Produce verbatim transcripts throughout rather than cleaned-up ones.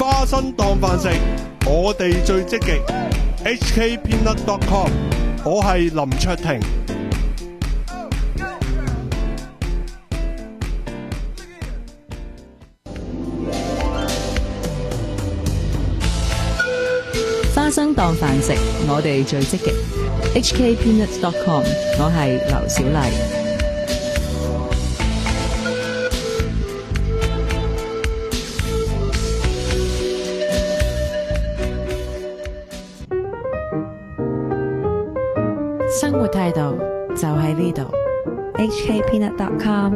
花生當飯食，我哋最積極。H K Peanut dot com， 我係林卓廷。 花生當飯食，我哋最積極。H K Peanut dot com， 我係劉小麗。 生活態度就喺呢度。H K Peanut dot com。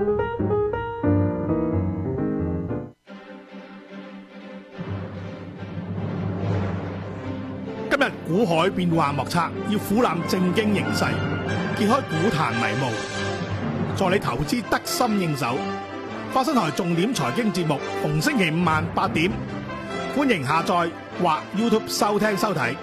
今日股海變幻莫測，要俯瞰正經形勢，揭開股壇迷霧，助你投資得心應手。花生台重點財經節目，逢星期五晚八點，歡迎下載或 YouTube 收聽收睇。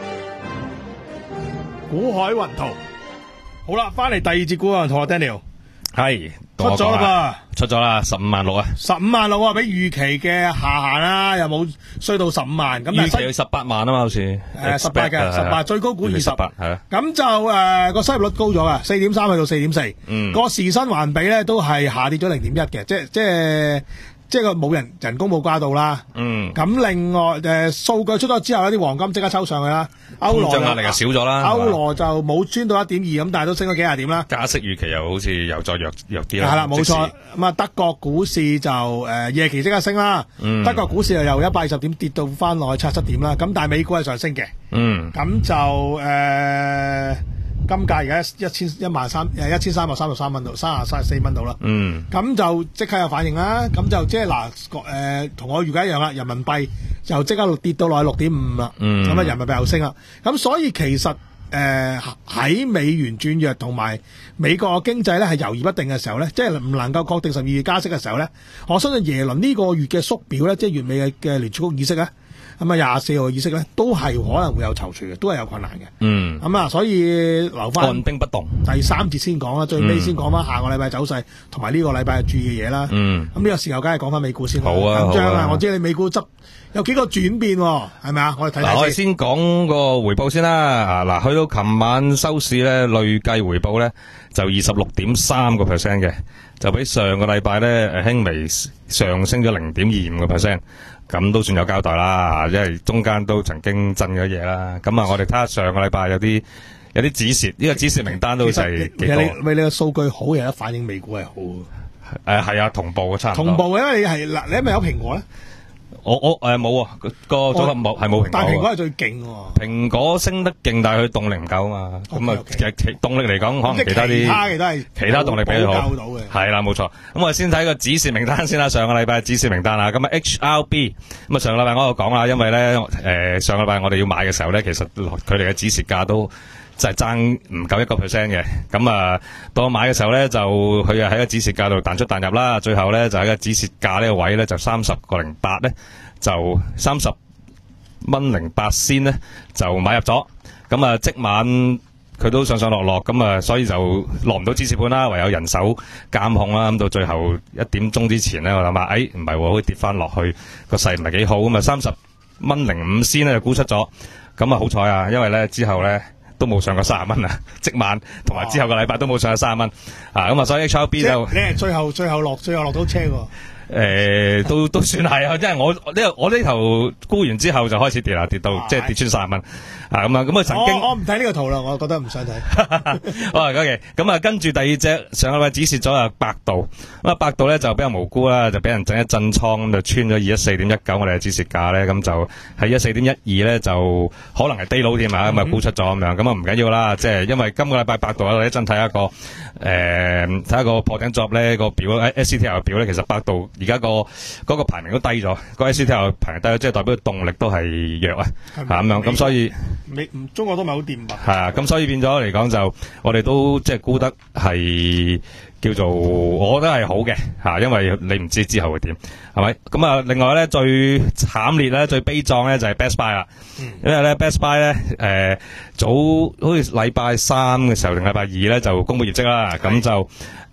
股海雲圖，好啦，翻嚟第二節股海雲圖啊 ，Daniel 係出咗啦噃，出咗啦，十五萬六啊， 十五萬六啊，比預期嘅下限啦，又冇衰到十五萬，咁預期要十八萬啊嘛，好似誒十八嘅，十八最高估二十八係啦， 咁就誒個收入率高咗啊，四點三去到四點四， 嗯， 個時薪環比咧都係下跌咗零點一嘅，即係即係。即係個冇人人工冇加到啦， 嗯， 咁另外誒數據出咗之後，有啲黃金即刻抽上去啦，歐羅通脹壓力又少咗啦， 歐羅就冇穿到一點二咁，但係都升咗幾廿點啦。 加息預期又好似又再弱弱啲啦， 係啦，冇錯。咁啊，德國股市就誒、呃、夜期即刻升啦， 嗯、德國股市又由一百二十點跌到翻落去七十七點啦，咁但係美股係上升嘅， 嗯， 咁就誒。呃金價而家一千一萬三誒一千三百三十三蚊度，三十三十四蚊度啦。 嗯， 咁就即刻有反應啦。咁就即係嗱誒，同我預計一樣啦。人民幣就即刻跌到落去六點五啦。 嗯， 咁啊，人民幣又升啦。咁所以其實誒喺、呃、美元轉弱同埋美國經濟咧係猶豫不定嘅時候咧，即係唔能夠確定十二月加息嘅時候咧，我相信耶倫呢個月嘅縮表咧，即係月尾嘅嘅聯儲局議息咧。咁啊，廿四號嘅議息咧，都係可能會有躊躇嘅，都係有困難嘅。 嗯， 咁啊，所以留翻按兵不動。 第三節先講啦，最尾先講翻下個禮拜走勢，同埋呢個禮拜注意嘅嘢啦。 嗯， 咁呢個時候梗係講翻美股先。 好啊， 緊張啊！ 啊我知你美股執有幾個轉變，係咪啊？我哋睇睇先。 嗱，我哋先講個回報先啦。嗱，去到琴晚收市咧，累計回報咧就二十六點三個 percent 嘅，就比上個禮拜咧誒輕微上升咗零點二五個 percent。咁都算有交代啦，因為中間都曾經震咗嘢啦。咁啊，我哋睇下上個禮拜有啲有啲止蝕，呢、這個止蝕名單都就係幾多。 其實你你個數據好，有得反映美股係好。 誒係啊，同步嘅差唔多。 同步嘅，因為你係嗱，你係咪有蘋果咧？ 我我誒冇啊，個組合冇係冇蘋果。 但係蘋果係最勁喎。 蘋果升得勁，但係佢動力唔夠啊嘛。咁啊，其實其動力嚟講，可能其他啲其他嘅都係其他動力比佢好。 嘅。 係啦，冇錯。咁我哋先睇個指示名單先啦。上個禮拜指示名單啦，咁啊 H R B。咁啊上個禮拜我度講啦，因為咧誒上個禮拜我哋要買嘅時候咧，其實佢哋嘅指示價都就係爭唔夠一個 percent 嘅，咁啊，到我買嘅時候咧，就佢啊喺個止蝕價度彈出彈入啦，最後咧就喺個止蝕價呢個位咧就三十個零八咧，就三十蚊零八仙咧就買入咗，咁啊即晚佢都上上落落，咁啊所以就落唔到止蝕盤啦，唯有人手監控啦，咁到最後一點鐘之前咧，我諗下，哎唔係喎，可以跌翻落去，個勢唔係幾好，咁啊三十蚊零五仙咧就沽出咗，咁啊好彩啊，因為咧之後咧。都冇上過三十蚊啊！即晚同埋之後個禮拜都冇上過三十蚊啊！咁啊，所以 H R B 就你係最後最後落最後落到車喎。 誒、呃，都都算係啊！即係我呢我呢頭沽完之後就開始跌啦，跌到、啊、即係跌穿三十蚊啊！咁啊，咁啊曾經我唔睇呢個圖啦，我覺得唔想睇。 好啊 ，OK， 咁啊，跟住第二隻上個禮拜指示咗啊，百度咁啊，百度咧就比較無辜啦，就俾人整一震倉，咁就穿咗二一四點一九，我哋嘅指示價咧，咁就喺一四點一二咧，就可能係低佬添啊，咁啊沽出咗咁樣，咁啊唔緊要啦，即係因為今個禮拜百度我哋一陣睇一個誒，睇、呃、一個破頂作咧個表 S C T L 嘅表咧，其實百度。而家個嗰個排名都低咗，個 S C T L 排名低咗，即係代表動力都係弱啊，嚇咁樣，咁所以美唔中國都唔係好掂吧？ 係啊，咁所以變咗嚟講就，我哋都即係估得係叫做，我覺得係好嘅嚇，因為你唔知之後會點，係咪？咁啊，另外咧最慘烈咧、最悲壯咧就係 Best Buy 啦，因為咧 Best Buy 咧誒早好似禮拜三嘅時候定禮拜二咧就公布業績啦，咁就。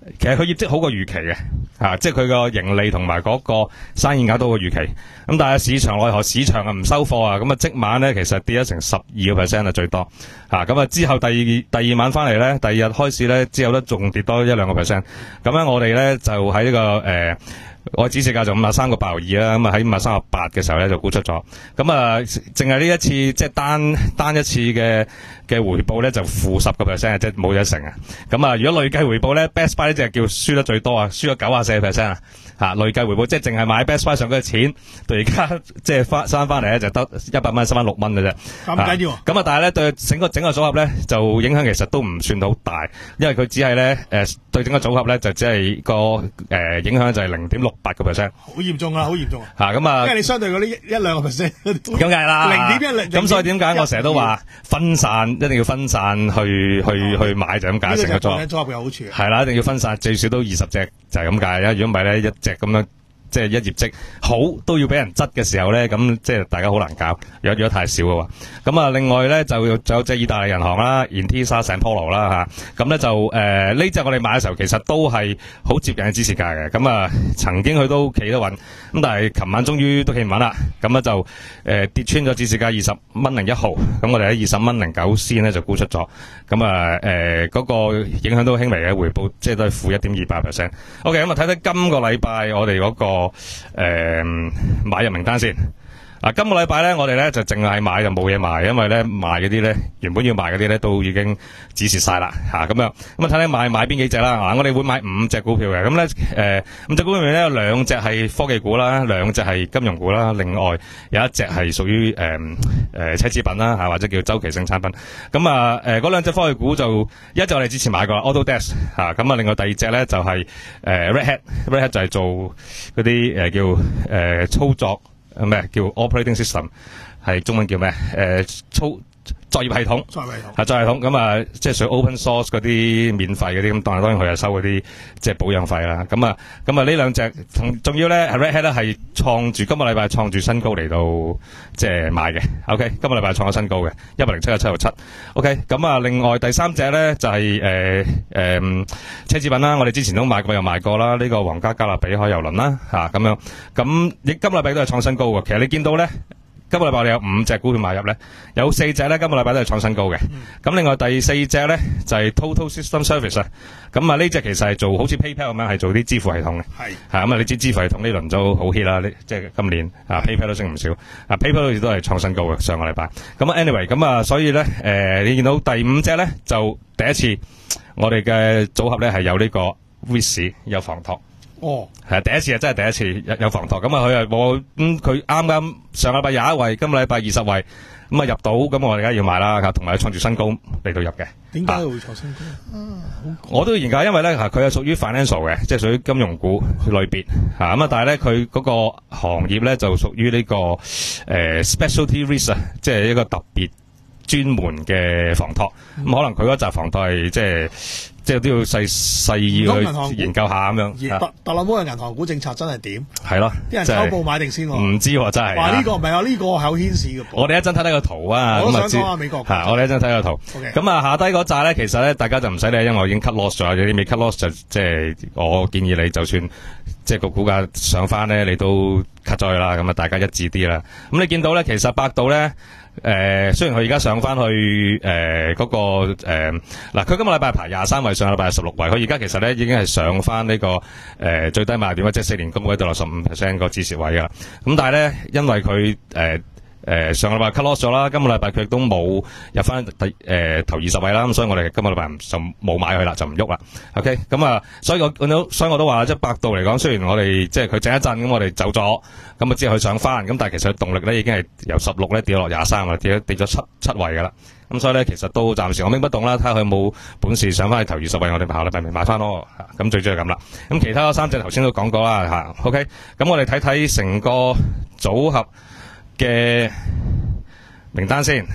其實佢業績好過預期嘅，啊，即係佢個盈利同埋嗰個生意額都好過預期。咁但係市場奈何市場啊唔收貨啊，咁啊即晚咧其實跌咗成十二個 percent 啊最多，啊咁啊之後第二第二晚翻嚟咧，第二日開始咧之後咧仲跌多一兩個 percent。咁咧我哋咧就喺呢、這個誒。呃我指示價就五十三個八毫二啦，咁啊喺五十三個八嘅時候咧就沽出咗，咁啊淨係呢一次即係單單一次嘅嘅回報咧就負十個 percent 啊，即係冇一成啊，咁啊如果累計回報咧 Best Buy 呢隻叫輸得最多啊，輸咗九啊四個 percent 啊，吓累計回報即係淨係買 Best Buy 上嗰個錢，到而家即係翻翻翻嚟咧就得一百蚊，收翻六蚊嘅啫， 咁緊要， 咁啊但係咧對整個整個組合咧就影響其實都唔算好大，因為佢只係咧誒對整個組合咧就只係個誒、呃、影響就係零點六八個 percent， 好嚴重啊，好嚴重啊！ 吓咁啊， 因為你相對嗰啲一兩個 percent， 咁梗係啦， 零點一零， 咁所以點解我成日都話分散，一定要分散去去去買就咁解成個組合。 組合嘅好處係啦，一定要分散，最少都二十隻就係咁解啦。如果唔係咧，一隻咁樣。即係一業績好都要俾人質嘅時候咧，咁即係大家好難搞。如果如果太少嘅話，咁啊另外咧就仲有隻意大利銀行啦 Intesa Sanpaolo 啦嚇，咁咧就誒呢隻我哋買嘅時候其實都係好接近嘅指示價嘅，咁啊曾經佢都企得穩，咁但係琴晚終於都企唔穩啦，咁咧就誒、呃、跌穿咗指示價二十蚊零一毫，咁我哋喺二十蚊零九仙咧就沽出咗，咁啊誒嗰個影響都輕微嘅回報，即係都係負一點二八 percent。OK， 咁啊睇睇今個禮拜我哋嗰、嗰個。誒、呃，買入名單先。啊，今個禮拜咧，我哋咧就淨係買就冇嘢賣，因為咧賣嗰啲咧原本要賣嗰啲咧都已經止蝕晒啦，吓、啊、咁樣。咁啊睇睇買買邊幾隻啦。啊，我哋會買五隻股票嘅。咁咧誒，五隻股票入面咧有兩隻係科技股啦，兩隻係金融股啦，另外有一隻係屬於誒誒奢侈品啦，吓、啊、或者叫周期性產品。咁啊誒嗰兩隻科技股就一隻我哋之前買過 Autodesk 吓，咁啊另外第二隻咧就係、是、誒、呃、Red Hat，Red Hat 就係做嗰啲誒叫誒、呃、操作。咩叫 operating system？ 係中文叫咩？誒、呃，操作業系統，作業系統，係作業系統。咁啊，即係屬於 open source 嗰啲免費嗰啲，咁當然當然佢係收嗰啲即係保養費啦。咁啊，咁啊呢兩隻同仲要咧 ，Red Hat 咧係創住今個禮拜創住新高嚟到即係買嘅。OK， 今個禮拜創咗新高嘅一百零七個七毫七。OK， 咁啊，另外第三隻咧就係誒誒奢侈品啦，我哋之前都買過又買過啦。呢、這個皇家加勒比海郵輪啦，吓、啊、咁樣。咁亦今個禮拜都係創新高嘅。其實你見到咧。今個禮拜我哋有五隻股票買入咧，有四隻咧今個禮拜都係創新高嘅。咁、嗯、另外第四隻咧就係、是、Total System Service 啊。咁啊呢隻其實係做好似 PayPal 咁樣，係做啲支付系統嘅。係係咁啊，你知支付系統呢輪都好 hit 啦，呢即係今年啊 PayPal 都升唔少。啊 PayPal 好似都係創新高嘅上個禮拜。咁啊 anyway 咁啊，所以咧誒、呃、你見到第五隻咧就第一次我哋嘅組合咧係有呢個 risk 有房託。哦，係第一次啊，真係第一次有有房託，咁啊佢啊我咁佢啱啱上個禮拜廿一位，今個禮拜二十位，咁啊入到，咁我哋而家要買啦，同埋創住新高嚟到入嘅。點解會創新高啊？我都要研究，因為咧佢係屬於 financial 嘅，即係屬於金融股類別吓，咁啊但係咧佢嗰個行業咧就屬於呢、這個誒、呃、specialty risk 啊，即係一個特別專門嘅房託，咁、嗯、可能佢嗰紮房託係即係。即係都要細細去研究下咁樣。特特朗普嘅銀行股政策真係點？係咯，啲人抽步買定先喎。唔知喎，真係。話呢個唔係啊，呢個係有牽涉嘅。我哋一陣睇睇個圖啊。我都想講下美國。係，我哋一陣睇個圖。咁啊，下低嗰紮咧，其實咧，大家就唔使理，因為我已經 cut loss 咗。有啲未 cut loss 就即係我建議你，就算即係個股價上翻咧，你都 cut 咗佢啦。咁啊，大家一致啲啦。咁你見到咧，其實百度咧。誒、呃，雖然佢而家上翻去誒嗰、呃那個誒嗱，佢、呃、今個禮拜排廿三位，上個禮拜係十六位，佢而家其實咧已經係上翻呢、這個誒、呃、最低賣點，即係四年高位到六十五 percent 個止蝕位噶啦。咁但係咧，因為佢誒誒上個禮拜 cut loss 咗啦，今個禮拜佢亦都冇入翻第誒頭二十位啦，咁所以我哋今個禮拜就冇買佢啦，就唔喐啦。OK， 咁啊，所以我都所以我都話即係百度嚟講，雖然我哋即係佢整一陣，咁我哋走咗。咁啊，之後佢上翻，咁但係其實佢動力咧已經係由十六咧跌落廿三啦，跌咗跌咗七七位噶啦。咁所以咧，其實都暫時我兵不動啦，睇下佢有冇本事上翻去頭二十位，我哋下禮拜咪買翻咯。咁最主要係咁啦。咁其他三隻頭先都講過啦，吓 OK。咁我哋睇睇成個組合嘅名單先。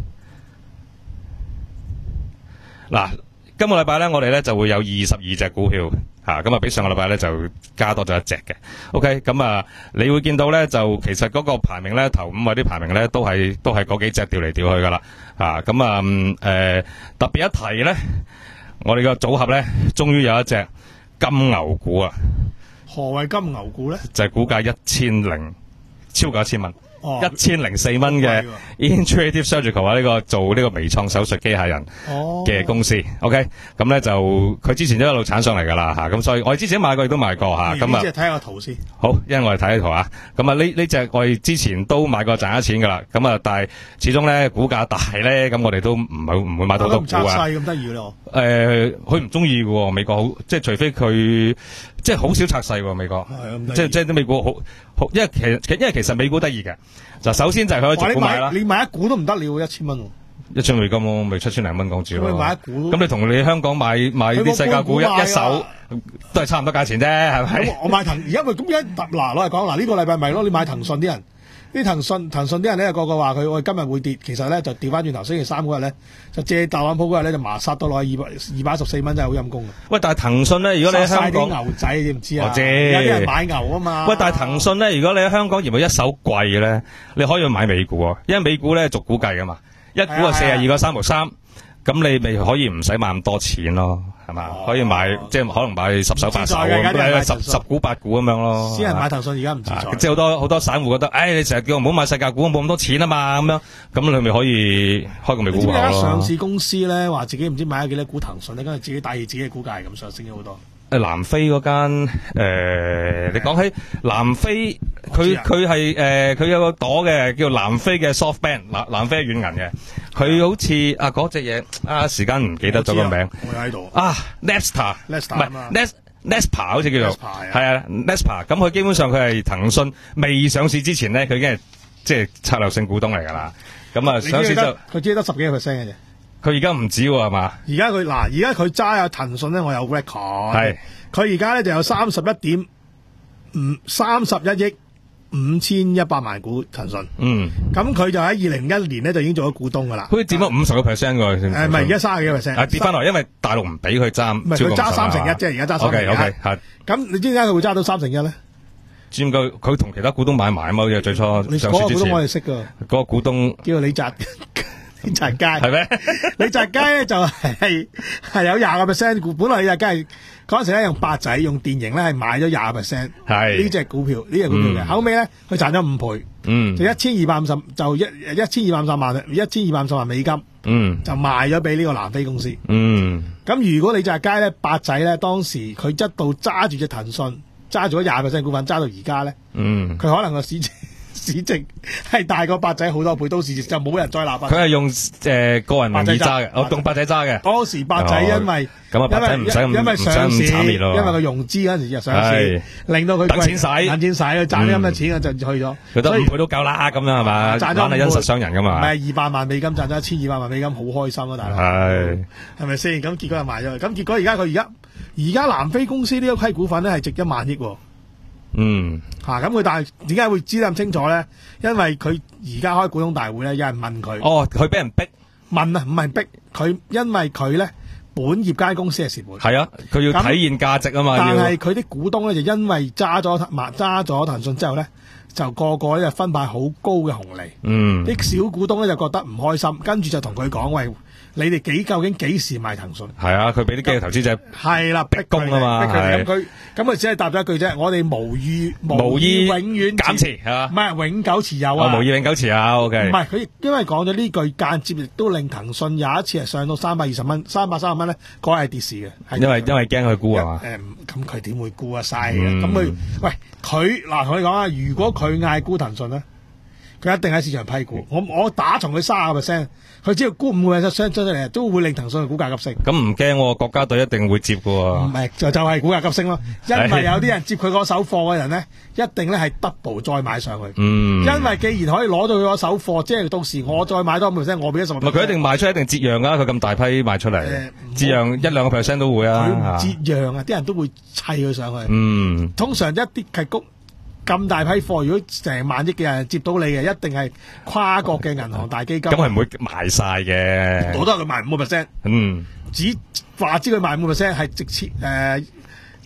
嗱，今個禮拜咧，我哋咧就會有二十二隻股票。吓咁啊，比上個禮拜咧就加多咗一隻嘅。OK，咁啊，你會見到咧就其實嗰個排名咧頭五位啲排名咧都係都係嗰幾隻調嚟調去噶啦。吓咁啊，誒、呃、特別一提咧，我哋個組合咧終於有一隻金牛股啊， 何謂金牛股咧？ 就係股價一千零超過一千蚊。 哦， 一千零四蚊嘅 Intuitive Surgical 啊，呢個做呢個微創手術機械人嘅公司、哦、，OK， 咁咧就佢之前都一路鏟上嚟噶啦吓，咁所以我哋之前買過亦都買過吓，咁啊， 即係睇下個圖先。 好，因為我哋睇下圖啊，咁啊呢呢隻我哋之前都買過賺咗錢噶啦，咁啊但係始終咧股價大咧，咁我哋都唔係唔會買到好多股啊。 細咁得意咯。 誒、呃，佢唔中意嘅美國好，即係除非佢即係好少拆細喎美國，即係即係啲美股好好，因為其實因為其實美股得意嘅。就首先就係佢做股買啦， 你買一股都唔得了，一千蚊， 一千美金咯，咪七千零蚊港紙咯。 咁你買一股， 咁你同你香港買買啲世界股一一手，都係差唔多價錢啫，係咪？ 我買騰，而家咪咁樣嗱攞嚟講，嗱呢個禮拜咪咯，你買騰訊啲人，啲騰訊騰訊啲人咧個個話佢我今日會跌，其實咧就調翻轉頭，星期三嗰日咧就借特朗普嗰日咧就麻殺到落去二百二百一十四蚊，真係好陰功啊！ 喂，但係騰訊咧，如果你喺香港， 牛仔你知唔知啊？ 我知， 有啲人買牛啊嘛。喂， 但係騰訊咧，如果你喺香港而冇一手貴咧，你可以買美股啊，因為美股咧逐股計噶嘛，一股係四十二個三毫三，咁你咪可以唔使買咁多錢咯。係嘛？可以買，即係可能買十手八手咁，十十股八股咁樣咯。 私人買騰訊而家唔自在， 即係好多好多散戶覺得，誒，你成日叫我唔好買世界股，冇咁多錢啊嘛，咁樣，咁你咪可以開個美股話咯。 上市公司咧話自己唔知買咗幾多股騰訊咧，跟住自己帶住自己嘅股價係咁上升咗好多。 誒，南非嗰間誒，你講起南非，佢佢係誒，佢有個朵嘅叫南非嘅 SoftBank，南南非軟銀嘅，佢好似啊嗰隻嘢啊，時間唔記得咗個名。 我喺度啊 ，Napster， 唔係 Nas Naspa 好似叫做係啊 Naspa， 咁佢基本上佢係騰訊未上市之前咧，佢已經係即係策略性股東嚟噶啦。咁啊上市就佢只係得十幾個 percent 嘅啫。 佢而家唔止喎，係嘛？ 而家佢嗱，而家佢揸有騰訊咧，我有 record。 係佢而家咧就有三十一點五三十一億五千一百萬股騰訊。嗯。咁佢就喺二零一一年咧就已經做咗股東噶啦。 好似佔咗五十個 percent 喎。誒唔係而家三十幾個 percent。 啊跌翻落，因為大陸唔俾佢揸。 唔係佢揸三成一啫，而家揸三成一。 O K O K 係。 咁你知點解佢會揸到三成一咧？ 佔佢佢同其他股東買埋啊嘛，好似最初上市之前。 嗰個股東我哋識噶。 嗰個股東叫做李澤。李澤楷係咩？ 李澤楷咧就係係有廿個 percent 股，本來李澤楷係嗰陣時咧用八仔用電盈咧係買咗廿個 percent，係呢隻股票呢隻股票嘅，後尾咧佢賺咗五倍，嗯，就一千二百五十就一一千二百五十萬一千二百五十萬美金，嗯，就賣咗俾呢個南非公司，嗯，咁如果李澤楷咧八仔咧當時佢一度揸住隻騰訊揸住咗廿個 percent 股份揸到而家咧，嗯，佢可能個市值。市值係大過八仔好多倍，到時就冇人再鬧八仔。 佢係用誒、呃、個人名義揸嘅，我用八仔揸嘅。 嗰時八仔因為咁啊，八仔唔使咁因為上市， 因為佢融資嗰陣時就上市，令到佢等錢使， 等錢使，佢賺啲咁嘅錢就去咗。 佢得五倍都夠啦，咁樣係嘛？賺咗係因實傷人噶嘛？ 唔係二百萬美金賺咗一千二百萬美金，好開心啊！大佬係係咪先？咁結果又賣咗，咁結果而家佢而家而家南非公司呢一批股份咧係值一萬億。嗯，吓咁佢但係點解會知得咁清楚咧？因為佢而家開股東大會咧，有人問佢。 哦，佢俾人逼問啊，唔係逼佢，因為佢咧本業間公司係蝕本。 係啊，佢要體現價值啊嘛。 但係佢啲股東咧就因為揸咗揸咗騰訊之後咧，就個個咧就分派好高嘅紅利。嗯，啲小股東咧就覺得唔開心，跟住就同佢講喂。你哋幾究竟幾時賣騰訊？ 係啊，佢俾啲機構投資者係啦， 逼供啊嘛， 咁佢咁佢只係答咗一句啫，我哋無意無意永遠減持係嘛， 唔係永久持有啊， 無意永久持有 OK。 唔係佢因為講咗呢句間接亦都令騰訊有一次係上到三百二十蚊，三百三十蚊咧，嗰係跌市嘅。 因為因為驚佢沽啊嘛。 誒，咁佢點會沽啊晒嘅？咁佢喂佢嗱同你講啊，如果佢嗌沽騰訊咧？佢一定喺市場批股，我我打從佢三十個 percent，佢只要沽五個 percent 出嚟，都會令騰訊嘅股價急升。 咁唔驚，國家隊一定會接嘅喎。 唔係就就係股價急升咯，因為有啲人接佢嗰手貨嘅人咧，一定咧係 double 再買上去。嗯，因為既然可以攞到佢嗰手貨，即係到時我再買多五個 percent，我俾咗十個 percent。 唔係佢一定賣出一定折讓㗎，佢咁大批賣出嚟，折讓一兩個 percent 都會啊。 佢唔折讓啊，啲人都會砌佢上去。嗯，通常一啲係谷。咁大批貨，如果成萬億嘅人接到你嘅，一定係跨國嘅銀行大基金。 咁係唔會賣晒嘅， 好多佢賣五個 percent。嗯，只話知佢賣五個 percent 係直接誒，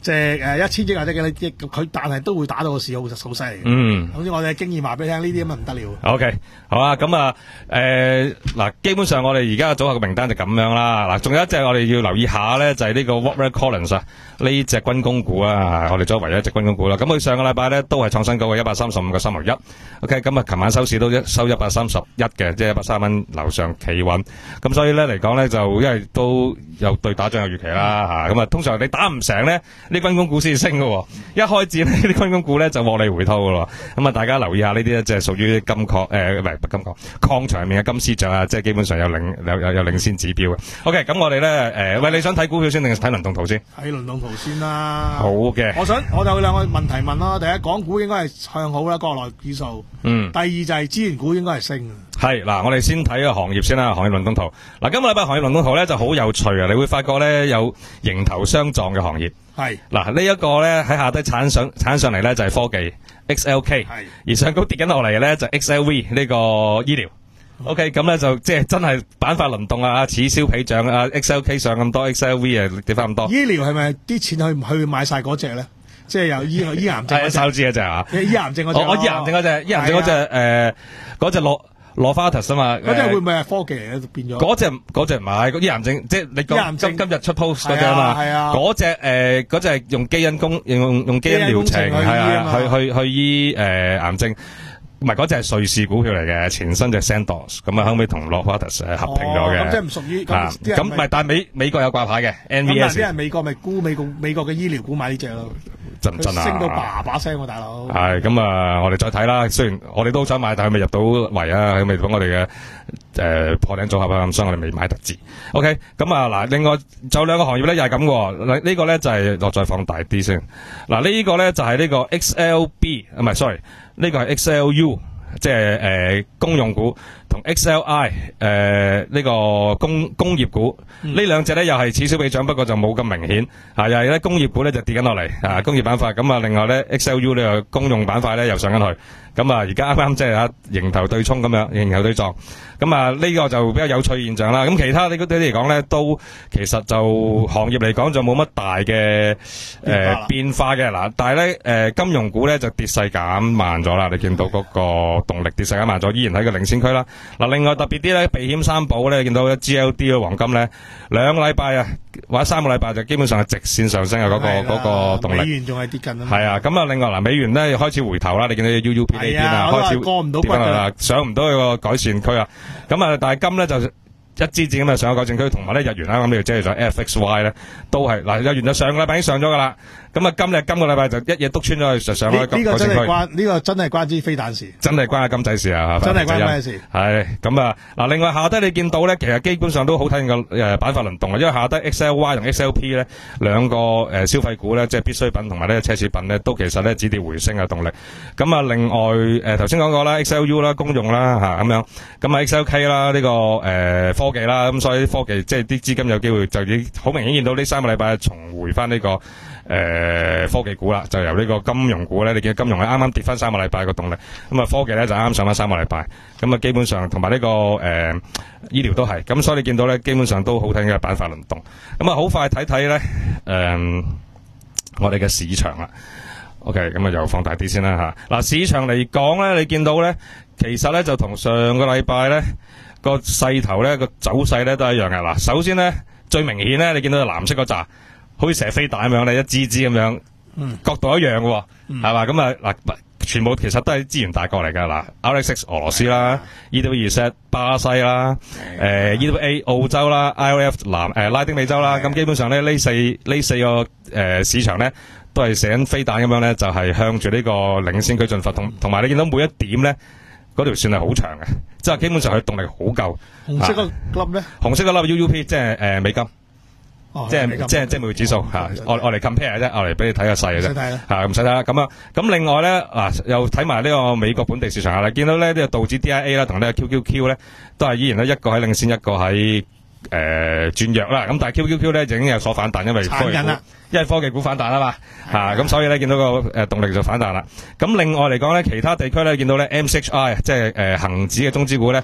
即係誒一千億或者幾多億，佢但係都會打到個市好好犀利。 嗯。 好似我哋嘅經驗話俾你聽，呢啲咁啊唔得了。 OK， 好啊，咁啊，誒嗱，基本上我哋而家嘅組合嘅名單就咁樣啦。嗱，仲有一隻我哋要留意下咧，就係呢個 Warner Collins 啊，呢隻軍工股啊，我哋作為唯一隻軍工股啦。咁佢上個禮拜咧都係創新高嘅一百三十五個三毫一。OK，咁啊，琴晚收市都一收一百三十一嘅，即係一百三蚊樓上企穩。咁所以咧嚟講咧，就因為都有對打仗有預期啦嚇。咁啊，通常你打唔成咧，呢軍工股先升嘅。一開戰呢啲軍工股咧就獲利回吐嘅咯。咁啊，大家留意下呢啲咧，即係屬於金礦誒，唔係金礦礦場入面嘅金絲雀啊，即係基本上有領有有有領先指標嘅。OK，咁我哋咧誒，喂，你想睇股票先定係睇輪動圖先？ 睇輪動圖先啦。 好嘅。 我想我就有兩個問題問啦。第一，港股應該係向好啦，國內指數。 嗯。 第二就係資源股應該係升。 係嗱，我哋先睇個行業先啦，行業輪動圖。嗱，今個禮拜行業輪動圖咧就好有趣啊！你會發覺咧有迎頭相撞嘅行業。係。嗱，呢一個咧喺下低鏟上鏟上嚟咧就係科技 X L K， 而上高跌緊落嚟嘅咧就 X L V 呢個醫療。OK， 咁咧就即係真係板塊輪動啊，此消彼長啊 ，X L K 上咁多 ，X L V 啊跌翻咁多。 醫療係咪啲錢去去買晒嗰隻咧？即係有醫醫癌症嗰隻。 手指嗰隻啊？ 醫癌症嗰隻。 我醫癌症嗰隻，醫癌症嗰隻誒嗰隻落。羅花特啊嘛， 嗰隻會唔會係科技嚟嘅變咗？ 嗰隻嗰隻唔係，醫癌症即係你講今今日出 post 嗰隻啊嘛，嗰隻誒嗰隻用基因工用用基因療程係啊，去去去醫誒癌症，唔係嗰隻係瑞士股票嚟嘅，前身就 Sandoz， 咁啊後尾同羅花特誒合併咗嘅。 咁即係唔屬於咁咁唔係，但係美美國有掛牌嘅 N V S。 咁啲人美國咪沽美國美國嘅醫療股買呢隻咯。 真真啊！ 升到叭叭聲喎，大佬。 係咁啊！我哋再睇啦。雖然我哋都想買，但係未入到圍啊，佢未幫我哋嘅誒破頂組合啊，咁所以我哋未買得字。OK，咁啊嗱，另外仲有兩個行業咧，又係咁嘅。呢、這個咧就係、是、我再放大啲先。嗱，呢個咧就係呢個 X L B， 唔係 sorry， 呢個係 X L U， 即係誒、呃、公用股同 X L I 誒、呃、呢、這個工工業股。嗯、兩呢兩隻咧又係此消彼長，不過就冇咁明顯。啊，又係咧工業股咧就跌緊落嚟，啊工業板塊。咁啊，另外咧 X L U 呢個公用板塊咧又上緊去。咁啊，而家啱啱即係啊迎頭對沖咁樣，迎頭對撞。咁啊，呢個就比較有趣現象啦。咁其他呢啲嚟講咧，都其實就行業嚟講就冇乜大嘅誒、呃、變化嘅嗱。但係咧誒金融股咧就跌勢減慢咗啦。你見到嗰個動力跌勢減慢咗，依然喺個領先區啦。嗱，另外特別啲咧，避險三寶咧，見到 G L D 嘅黃金咧，兩個禮拜啊或者三個禮拜就基本上係直線上升嘅嗰、嗰個嗰、嗰個動力。 美元仲係跌緊啊。係啊，咁啊，另外嗱，美元咧開始回頭啦。你見到 U U P 呢邊啊，開始過唔到跌翻啦，上唔到去個改善區啊。咁啊，但係金咧就一支箭咁啊上咗改善區，同埋咧日元啱啱呢度即係咗 F X Y 咧，都係嗱日元就上個禮拜已經上咗噶啦。咁啊，今日今個禮拜就一嘢督穿咗去，就上開改善區。呢個真係關呢個真係關支飛彈事，真係關阿金仔事啊！真係關咩事？係咁啊！嗱，另外下低你見到咧，其實基本上都好睇個誒板塊輪動啊，因為下低 X L Y 同 X L P 咧兩個誒消費股咧，即係必需品同埋呢個奢侈品咧，都其實咧止跌回升嘅動力。咁啊，另外誒頭先講過啦 ，X L U 啦，公用啦嚇咁樣，咁啊 X L K 啦呢個誒科技啦，咁所以科技即係啲資金有機會就已經好明顯見到呢三個禮拜重回翻呢個。誒、呃，科技股啦，就由呢個金融股咧，你見金融咧啱啱跌翻三個禮拜個動力，咁啊科技咧就啱啱上翻三個禮拜，咁啊基本上同埋呢個誒、呃、醫療都係，咁所以你見到咧基本上都好睇嘅板塊輪動，咁啊好快睇睇咧誒我哋嘅市場啦 ，OK， 咁啊又放大啲先啦吓，嗱、啊、市場嚟講咧，你見到咧其實咧就同上個禮拜咧個勢頭咧個走勢咧都係一樣嘅，嗱首先咧最明顯咧你見到藍色嗰扎。好似蛇飛彈咁樣咧，一支支咁樣，嗯、角度一樣嘅，係、嗯、嘛？咁啊嗱，全部其實都係資源大國嚟噶嗱 ，R X X 俄羅斯啦 ，E W Z 巴西啦，誒、呃、E W A 澳洲啦 ，I O F 南誒、呃、拉丁美洲啦，咁基本上咧呢四呢四個誒、呃、市場咧都係射緊飛彈咁樣咧，就係、是、向住呢個領先區進發，同同埋你見到每一點咧，嗰條線係好長嘅，即係基本上佢動力好夠。紅色個粒咧？紅色個粒 U U P 即係誒美金。哦、即係即係即係美匯指數吓，我我嚟 compare 啫，我嚟俾你睇下細嘅啫，吓唔使睇啦。咁啊，咁另外咧嗱，又睇埋呢個美國本地市場啦。見到咧呢個道指 D I A 啦，同呢個 Q Q Q 咧，都係依然咧一個喺領先，一個喺誒轉弱啦。咁但係 Q Q Q 咧已經有所反彈，因為科技股，因為科技股反彈啊嘛，吓咁所以咧見到個誒動力就反彈啦。咁另外嚟講咧，其他地區咧見到咧 M C H I 即係誒恒指嘅中資股咧。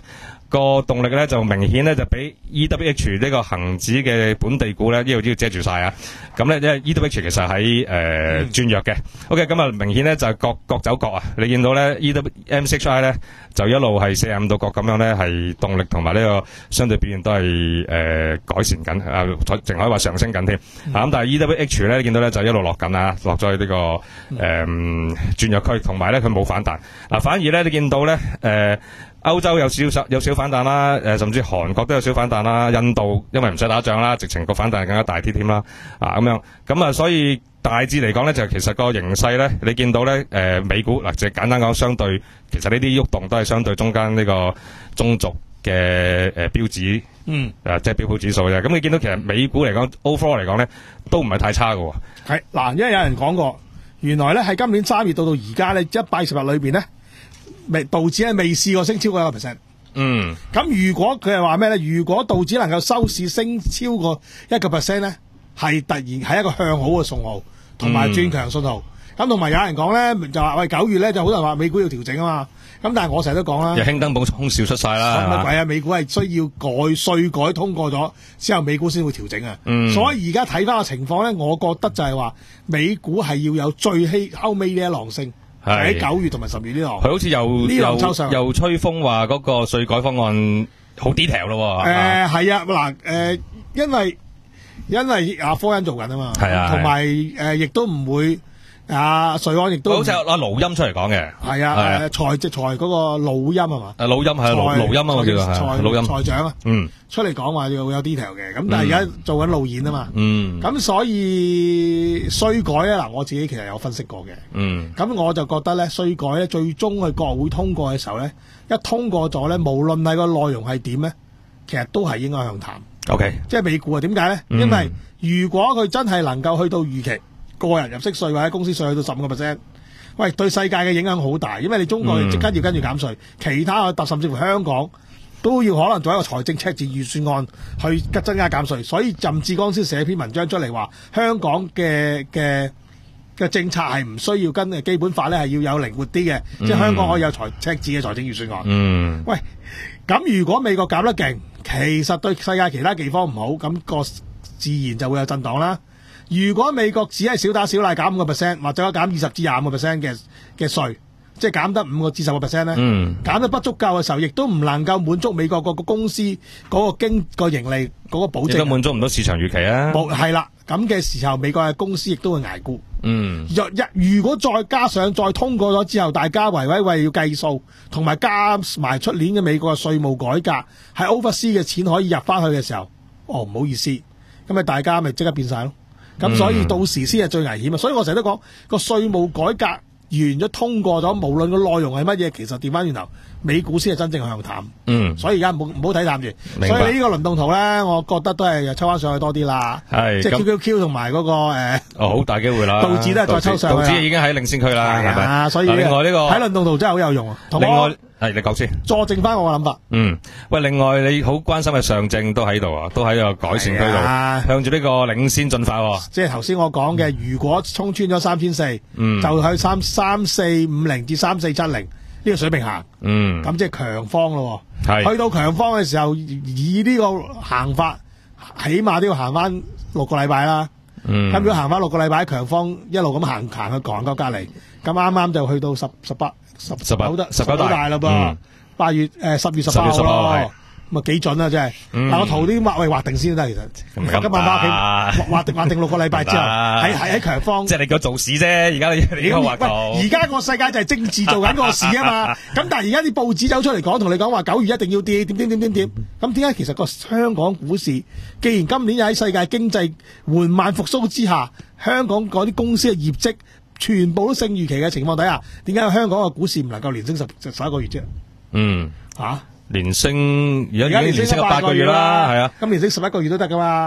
個動力咧就明顯咧就比 E W H 呢個恒指嘅本地股咧呢度都要遮住晒啊。咁咧因為 E W H 其實喺誒轉弱嘅。OK， 咁啊明顯咧就係各各走各啊。你見到咧 E W M C H I 咧就一路係四十五度角咁樣咧，係動力同埋呢個相對表現都係誒、呃、改善緊啊，淨可以話上升緊添。嗯、啊咁但係 E W H 咧你見到咧就一路落緊啊，落咗去呢個誒、呃、轉弱區，同埋咧佢冇反彈。嗱、啊、反而咧你見到咧誒。呃歐洲有少少有少反彈啦，誒甚至韓國都有少反彈啦，印度因為唔使打仗啦，直情個反彈更加大啲添啦，啊咁樣，咁啊所以大致嚟講咧，就其實個形勢咧，你見到咧，誒、呃、美股嗱，即係簡單講，相對其實呢啲喐動都係相對中間呢個中軸嘅誒標指，嗯，誒即係標普指數啫。咁你見到其實美股嚟講 overall 嚟講咧，都唔係太差㗎喎。 係嗱，因為有人講過，原來咧喺今年三月到到而家咧一百二十日裏邊咧。未道指係未試過升超過一個 percent， 嗯，咁如果佢係話咩咧？如果道指能夠收市升超過一個 percent 咧，係突然係一個向好嘅信號，同埋轉強信號。咁同埋有人講咧，就話喂九月咧就好多人話美股要調整啊嘛。咁但係我成日都講啦， 又興登補空少出晒啦， 乜鬼啊？美股係需要改稅改通過咗之後，美股先會調整啊。嗯、所以而家睇翻個情況咧，我覺得就係話美股係要有最希後尾呢一浪升。喺九月同埋十月呢度， 佢好似又又又吹風話嗰個稅改方案好 detail 咯。 誒係啊，嗱誒，因為因為阿科恩做緊啊嘛，係啊，同埋誒亦都唔會阿瑞安亦都好似阿盧音出嚟講嘅， 係啊，誒財即財嗰個盧音係嘛？ 誒盧音係盧盧音啊，我叫做係盧音財長啊，嗯，出嚟講話要有 detail 嘅，咁但係而家做緊路演啊嘛，嗯，咁所以稅改咧嗱，我自己其實有分析過嘅，嗯，咁我就覺得咧稅改咧最終去國會通過嘅時候咧，一通過咗咧，無論係個內容係點咧，其實都係應該向淡。 OK， 即係美股啊？點解咧？嗯、因為如果佢真係能夠去到預期。個人入息稅或者公司稅去到十五個 percent， 喂，對世界嘅影響好大，因為你中國即刻要跟住減稅，嗯、其他嘅甚至乎香港都要可能做一個財政赤字預算案去增加減稅，所以任志剛先寫篇文章出嚟話，香港嘅嘅嘅政策係唔需要跟嘅基本法咧，係要有靈活啲嘅，嗯、即係香港可以有財赤字嘅財政預算案。嗯，喂，咁如果美國減得勁，其實對世界其他地方唔好，咁、個自然就會有震盪啦。如果美國只係小打小鬧減五個 percent， 或者減二十至廿五個 percent 嘅嘅稅，即係減得五個至十個 percent 咧，嗯、減得不足夠嘅時候，亦都唔能夠滿足美國個個公司嗰個經個盈利嗰個保證，亦都滿足唔到市場預期啊。 係啦，咁嘅時候，美國嘅公司亦都會捱沽。嗯，若一如果再加上再通過咗之後，大家維維為要計數，同埋加埋出年嘅美國嘅稅務改革，係 oversee 嘅錢可以入翻去嘅時候，哦唔好意思，咁咪大家咪即刻變晒咯。咁所以到時先係最危險啊！所以我成日都講個稅務改革完咗通過咗，無論個內容係乜嘢，其實調翻轉頭，美股先係真正向淡。嗯，所以而家唔好唔好睇淡住。明白。所以呢個輪動圖咧，我覺得都係又抽翻上去多啲啦。係，即係 Q Q Q 同埋嗰個誒， 哦，好大機會啦。 道指都係再抽上去。 道指已經喺領先區啦，係咪？ 啊，所以另外呢個睇輪動圖真係好有用啊。 另外。係，你講先。佐證翻我嘅諗法。 嗯，喂，另外你好關心嘅上證都喺度啊，都喺個改善區度，啊、向住呢個領先進發，啊。即係頭先我講嘅，嗯、如果衝穿咗三千四，就去三三四五零至三四七零呢個水平行。嗯，咁即係強方咯。係，去到強方嘅時候，以呢個行法，起碼都要行翻六個禮拜啦。嗯，咁如果行翻六個禮拜，強方一路咁行行去港九隔離，咁啱啱就去到十十八。十十九得十九大啦噃，八月誒十月十八號咯，咁啊幾準啊真係。但我圖啲畫喂畫定先得，其實今日翻屋企畫定畫定六個禮拜之後，喺喺喺強方。 即係你叫做市啫，而家你你個畫圖。 而家個世界就係政治做緊個市啊嘛。咁但係而家啲報紙走出嚟講，同你講話九月一定要跌，點點點點點。咁點解其實個香港股市，既然今年又喺世界經濟緩慢復甦之下，香港嗰啲公司嘅業績全部都勝預期嘅情況底下，點解香港嘅股市唔能夠連升十十一個月啫？嗯，吓、啊、 連升而家已經連升咗八個月啦，係啊， 咁連升十一個月都得噶嘛？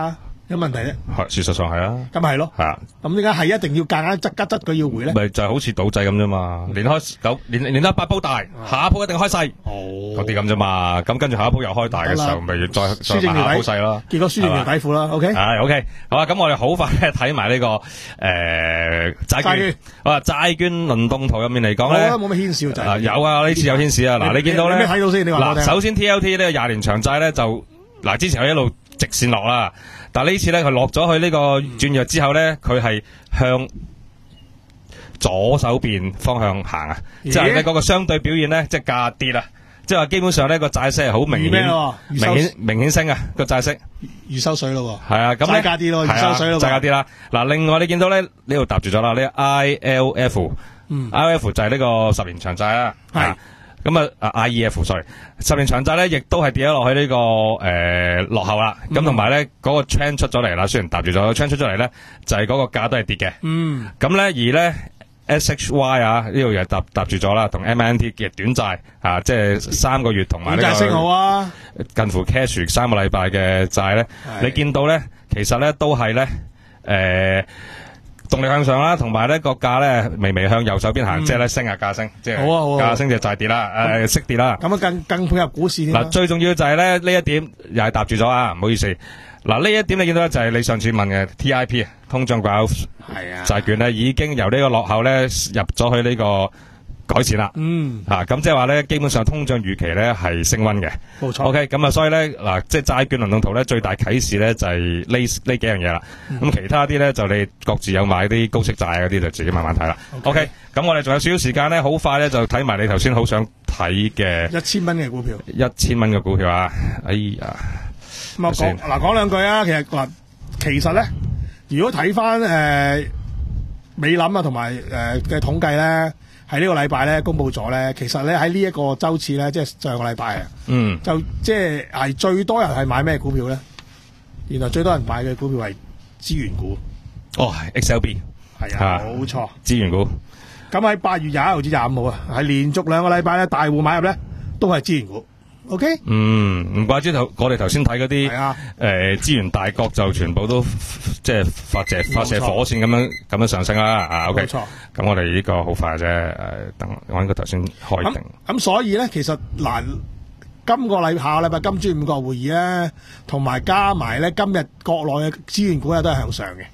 有問題啫。 係事實上係啊， 咁係咯。 係啊， 咁點解係一定要夾硬執吉執佢要回咧？ 咪就係好似賭仔咁啫嘛，連開九連連得八鋪大，下一鋪一定開細， 哦， 嗰啲咁啫嘛。咁跟住下一鋪又開大嘅時候，咪再再輸正買下條底鋪細咯。 結果輸正條底褲啦。OK， 係 OK，好啊！咁我哋好快咧睇埋呢個誒債券債券。 好啊，債券輪動圖入面嚟講咧我覺得，冇乜牽涉就啊係有啊，呢次有顯示啊。嗱， 你你見到咧， 你咩睇到先你話我聽嗱，首先 T L T 呢個廿年長債咧就嗱，之前佢一路直線落啦，但係呢次咧佢落咗去呢個轉弱之後咧，佢係向左手邊方向行啊， 咦即係咧嗰個相對表現咧，即係價跌啊，即係話基本上咧個債息係好明預咩顯咯預收明顯明顯升啊個債息。 預收水咯係啊，咁咧債價跌咯係啊預收水咯債價跌啦。嗱，另外你見到咧呢度搭住咗啦，呢個 I L F， 嗯 I L F 就係呢個十年長債啦。 係啊咁啊啊 I E F，sorry， 十年長債咧，亦都係跌咗落去呢個誒落後啦。咁同埋咧嗰個 trend 出咗嚟啦，雖然搭住咗 trend 出咗嚟咧，就係嗰個價都係跌嘅。 嗯， 咁咧而咧 S H Y 啊呢度又搭搭住咗啦，同 M N T 嘅短債啊，即係三個月同埋呢點解升好個啊？ 近乎 cash 三個禮拜嘅債咧， 係你見到咧，其實咧都係咧誒動力向上啦，同埋咧個價咧微微向右手邊行，即係咧升下價升，即係好啊好啊價升就債跌啦，誒息跌啦。 咁啊更更配合股市添啊。 嗱，最重要就係咧呢一點又係搭住咗啊，唔好意思。嗱呢一點你見到咧就係你上次問嘅 T I P 啊，通脹掛鈎係啊， 債券咧已經由呢個落後咧入咗去呢個改善啦。 嗯， 啊，咁即係話咧，基本上通脹預期咧係升溫嘅。 冇錯。 OK，咁啊，所以咧嗱，即係債券輪動圖咧，最大啟示咧就係呢呢幾樣嘢啦。咁、 嗯其他啲咧就你各自有買啲高息債嗰啲，就自己慢慢睇啦。OK，咁我哋仲有少少時間咧，好快咧就睇埋你頭先好想睇嘅一千蚊嘅股票。 一千蚊嘅股票啊！哎呀， 咁啊先講嗱講兩句啊，其實嗱其實咧，如果睇翻誒美林啊同埋誒嘅統計咧，喺呢個禮拜咧公佈咗咧，其實咧喺呢一個週次咧，即係上個禮拜啊， 嗯， 就即係係最多人係買咩股票咧？原來最多人買嘅股票係資源股， 哦 X L B 係啊， 啊冇錯。 資源股， 咁喺八月廿一號至廿五號啊，係連續兩個禮拜咧，大戶買入咧都係資源股。OK， 嗯，唔怪之頭，我哋頭先睇嗰啲係啊誒資源大國就全部都即係發射發射火箭咁樣咁樣上升啦。啊，OK， 冇錯咁我哋呢個好快啫。誒，等我應該頭先開咁定。 咁所以咧，其實嗱，今個禮下個禮拜金磚五國會議咧，同埋加埋咧今日國內嘅資源股咧都係向上嘅。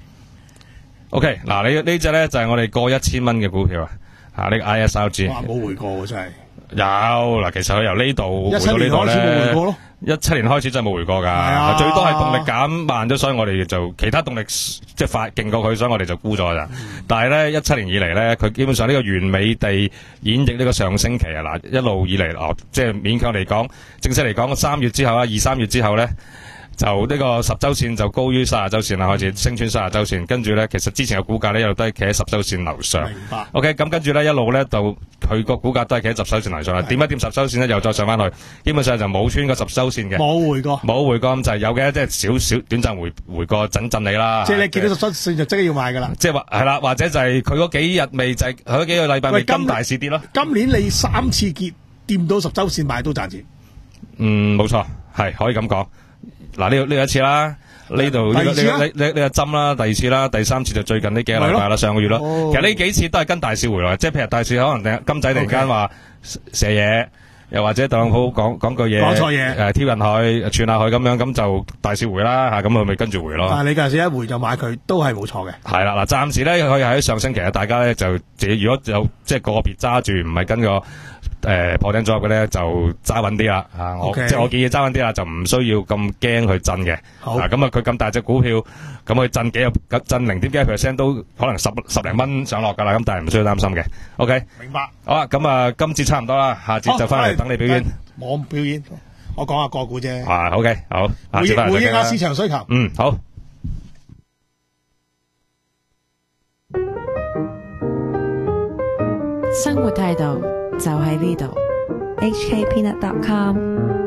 OK，嗱，呢呢只咧就係我哋過一千蚊嘅股票啊。啊，呢個 I S R G 哇，冇回過喎，真係。 有嗱，其實佢由呢度回一七到呢度年開始冇回咧過，咯。 一七年開始真係冇回過㗎， 啊最多係動力減慢咗，所以我哋就其他動力即係快勁過佢，所以我哋就沽咗㗎咋。 嗯但係咧一七年以嚟咧，佢基本上呢個完美地演繹呢個上升期啊，嗱一路以嚟哦，即係勉強嚟講，正式嚟講三月之後啊，二三月之後咧。就呢個十周線就高於三十周線啦，開始升穿三十周線，跟住咧，其實之前嘅股價咧一路都係企喺十周線樓上。 明白。 OK，咁跟住咧一路咧就佢個股價都係企喺十周線樓上啦。點一點十周線咧又再上翻去，基本上就冇穿過十周線嘅， 冇回過。 冇回過咁就係有嘅，即係少少短暫回回過震震你啦。 即係你見到十七線就即刻要買㗎啦。 即係話係啦，或者就係佢嗰幾日未就係佢嗰幾個禮拜未喂今跟大市跌咯。 今年你三次結掂到十周線買都賺錢。 嗯，冇錯，係可以咁講。嗱呢度呢一次啦，呢度呢個呢個呢呢呢個針啦，第二次啦，第三次就最近呢幾個禮拜啦，上個月咯。 哦其實呢幾次都係跟大市回來，即係譬如大市可能突金仔突然間話射嘢，又或者特朗普講講句嘢， 講錯嘢誒挑釁佢，串下佢咁樣，咁就大市回啦嚇，咁佢咪跟住回咯。 但係你嗰陣時一回就買佢都係冇錯嘅。 係啦，嗱，暫時咧佢喺上星期啊，大家咧就自己如果有即係個別揸住，唔係跟個。誒破頂組合嘅咧就揸穩啲啦，啊我 Okay. 即係我建議揸穩啲啦，就唔需要咁驚去震嘅。 好啊咁啊佢咁大隻股票，咁佢震幾個震零點幾 percent 都可能十十零蚊上落㗎啦，咁但係唔需要擔心嘅。OK， 明白。 好啦，咁啊今節差唔多啦，下節就翻嚟等你表演。 我唔表演，我講下個股啫。 啊 OK，好，下回節翻嚟再傾啦應回應下市場需求。 嗯，好。 生活態度就喺呢度。 H K Peanut dot com